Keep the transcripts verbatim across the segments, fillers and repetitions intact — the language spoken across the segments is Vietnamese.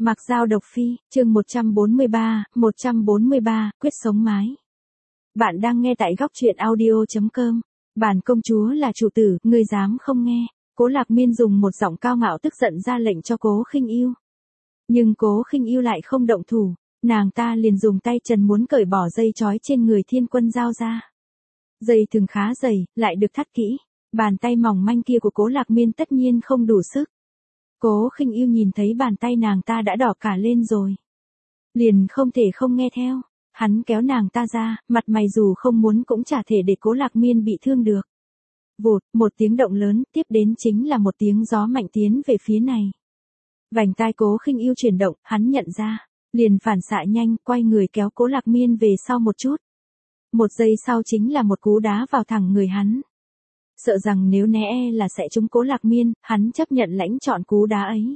Mặc Dao độc phi, chương một trăm bốn mươi ba, một trăm bốn mươi ba, quyết sống mái. Bạn đang nghe tại góc truyện audio chấm com. Bản công chúa là chủ tử, ngươi dám không nghe. Cố Lạc Miên dùng một giọng cao ngạo tức giận ra lệnh cho Cố Khinh Yêu. Nhưng Cố Khinh Yêu lại không động thủ, nàng ta liền dùng tay trần muốn cởi bỏ dây trói trên người Thiên Quân Dao ra. Dây thừng khá dày, lại được thắt kỹ, bàn tay mỏng manh kia của Cố Lạc Miên tất nhiên không đủ sức. Cố Khinh Yêu nhìn thấy bàn tay nàng ta đã đỏ cả lên rồi. Liền không thể không nghe theo, hắn kéo nàng ta ra, mặt mày dù không muốn cũng chả thể để Cố Lạc Miên bị thương được. Vụt, một tiếng động lớn, tiếp đến chính là một tiếng gió mạnh tiến về phía này. Vành tai Cố Khinh Yêu chuyển động, hắn nhận ra, liền phản xạ nhanh, quay người kéo Cố Lạc Miên về sau một chút. Một giây sau chính là một cú đá vào thẳng người hắn. Sợ rằng nếu né e là sẽ trúng Cố Lạc Miên, hắn chấp nhận lãnh chọn cú đá ấy.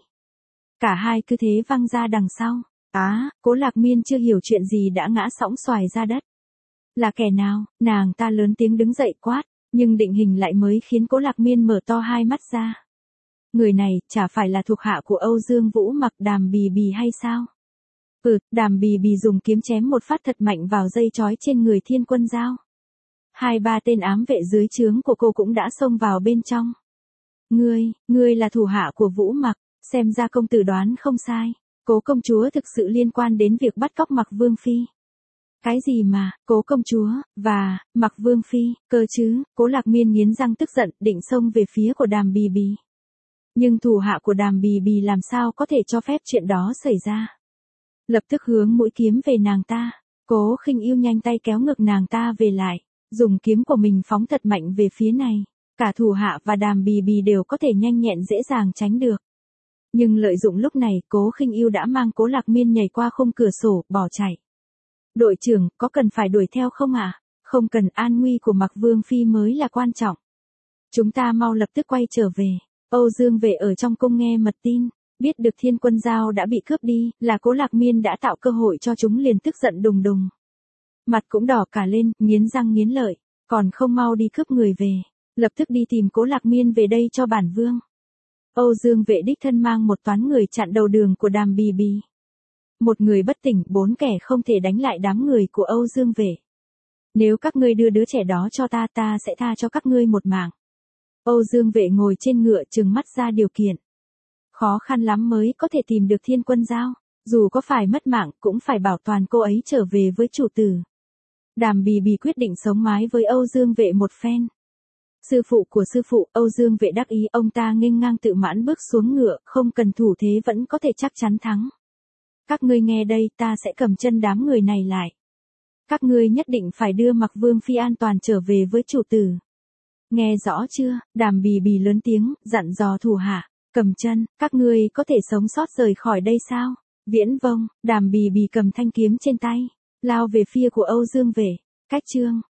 Cả hai cứ thế văng ra đằng sau. Á, à, Cố Lạc Miên chưa hiểu chuyện gì đã ngã sõng xoài ra đất. Là kẻ nào? Nàng ta lớn tiếng đứng dậy quát, nhưng định hình lại mới khiến Cố Lạc Miên mở to hai mắt ra. Người này, chả phải là thuộc hạ của Âu Dương Vũ Mặc Đàm Bì Bì hay sao? Ừ, Đàm Bì Bì dùng kiếm chém một phát thật mạnh vào dây trói trên người Thiên Quân Dao. Hai ba tên ám vệ dưới trướng của cô cũng đã xông vào bên trong. Ngươi, ngươi là thủ hạ của Vũ Mặc, xem ra công tử đoán không sai. Cố công chúa thực sự liên quan đến việc bắt cóc Mặc Vương Phi. Cái gì mà, Cố công chúa, và, Mặc Vương Phi, cơ chứ, Cố Lạc Miên nghiến răng tức giận định xông về phía của Đàm Bì Bì. Nhưng thủ hạ của Đàm Bì Bì làm sao có thể cho phép chuyện đó xảy ra. Lập tức hướng mũi kiếm về nàng ta, Cố Khinh Yêu nhanh tay kéo ngực nàng ta về lại. Dùng kiếm của mình phóng thật mạnh về phía này. Cả thủ hạ và Đàm Bì Bì đều có thể nhanh nhẹn dễ dàng tránh được. Nhưng lợi dụng lúc này, Cố Khinh Yêu đã mang Cố Lạc Miên nhảy qua khung cửa sổ, bỏ chạy. Đội trưởng, có cần phải đuổi theo không ạ? À? Không cần, an nguy của Mặc Vương Phi mới là quan trọng. Chúng ta mau lập tức quay trở về. Âu Dương Vệ ở trong cung nghe mật tin, biết được Thiên Quân Dao đã bị cướp đi, là Cố Lạc Miên đã tạo cơ hội cho chúng liền tức giận đùng đùng. Mặt cũng đỏ cả lên, nghiến răng nghiến lợi, còn không mau đi cướp người về, lập tức đi tìm Cố Lạc Miên về đây cho bản vương. Âu Dương Vệ đích thân mang một toán người chặn đầu đường của Đàm Bì Bì. Một người bất tỉnh, bốn kẻ không thể đánh lại đám người của Âu Dương Vệ. Nếu các ngươi đưa đứa trẻ đó cho ta, ta sẽ tha cho các ngươi một mạng. Âu Dương Vệ ngồi trên ngựa trừng mắt ra điều kiện. Khó khăn lắm mới có thể tìm được Thiên Quân Dao, dù có phải mất mạng cũng phải bảo toàn cô ấy trở về với chủ tử. Đàm Bì Bì quyết định sống mái với Âu Dương Vệ một phen. Sư phụ của sư phụ, Âu Dương Vệ đắc ý, ông ta nghênh ngang tự mãn bước xuống ngựa, không cần thủ thế vẫn có thể chắc chắn thắng. Các ngươi nghe đây, ta sẽ cầm chân đám người này lại. Các ngươi nhất định phải đưa Mặc Vương Phi an toàn trở về với chủ tử. Nghe rõ chưa? Đàm Bì Bì lớn tiếng, dặn dò thủ hạ, cầm chân, các ngươi có thể sống sót rời khỏi đây sao? Viễn Vông, Đàm Bì Bì cầm thanh kiếm trên tay, lao về phía của Âu Dương Vệ. Cách chương